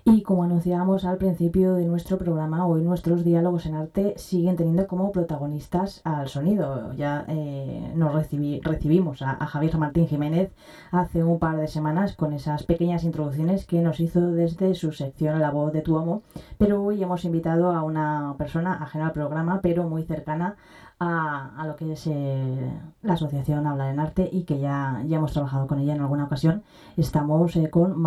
Y como anunciábamos al principio de nuestro programa, hoy nuestros diálogos en arte siguen teniendo como protagonistas al sonido. Ya recibimos a Javier Martín Jiménez hace un par de semanas con esas pequeñas introducciones que nos hizo desde su sección La voz de tu amo, pero hoy hemos invitado a una persona ajena al programa, pero muy cercana a lo que es la asociación Hablar en Arte y que ya hemos trabajado con ella en alguna ocasión. Estamos con